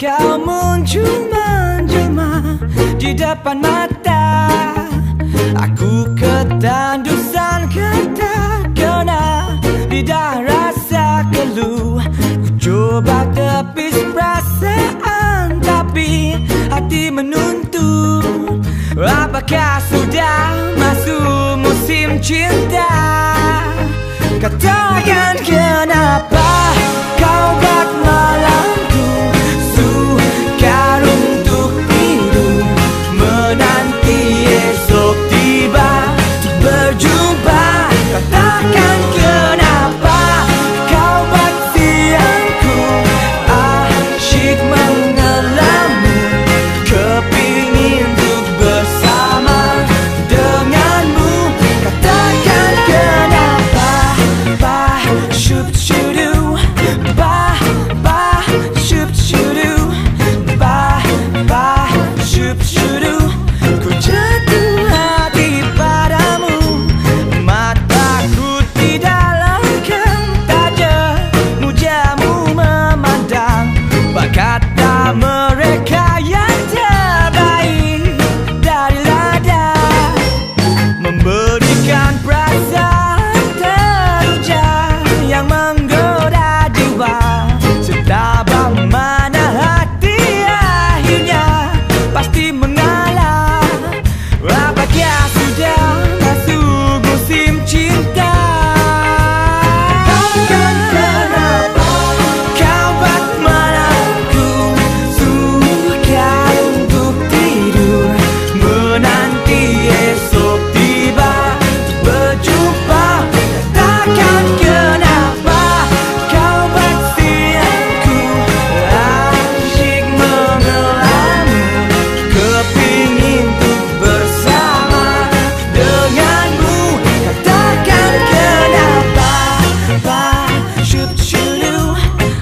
kau muncul menjelma di depan mata. Aku ketandusan kata kena lidah rasa keluh. Ku coba tepis perasaan tapi hati menuntut. Apakah sudah masuk musim cinta? Katakan kenapa kau buat malamku sukar untuk tidur, menanti esok tiba untuk berjumpa. Katakan kenapa kau buat siangku asyik mengelamun, kepingin untuk bersama denganmu. Katakan kenapa shoop shoo-doo, shoop shoo-doo, shoop shoo-doo. Ku jatuh hati padamu, mataku tidak lengkap tajam jamu memandang. Berkata mereka yang terbaik dari ladang, memberikan perasaan teruja yang menggoda jiwa. Setabah mana hati akhirnya pasti mengalah. Apakah sudah masuk musim cinta? Takkan kenapa kau buat malamku sukar untuk tidur, menanti esok tiba untuk berjumpa. Takkan kenapa kau buat siangku asyik mengelamun, kepingin untuk bersama denganmu. Katakan kenapa shoop shoo-doo,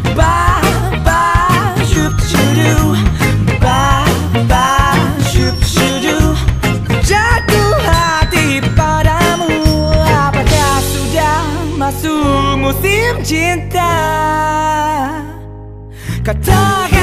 shoop shoo-doo, shoop shoo-doo. Jatuh hati padamu, apakah sudah masuk musim cinta? Katakan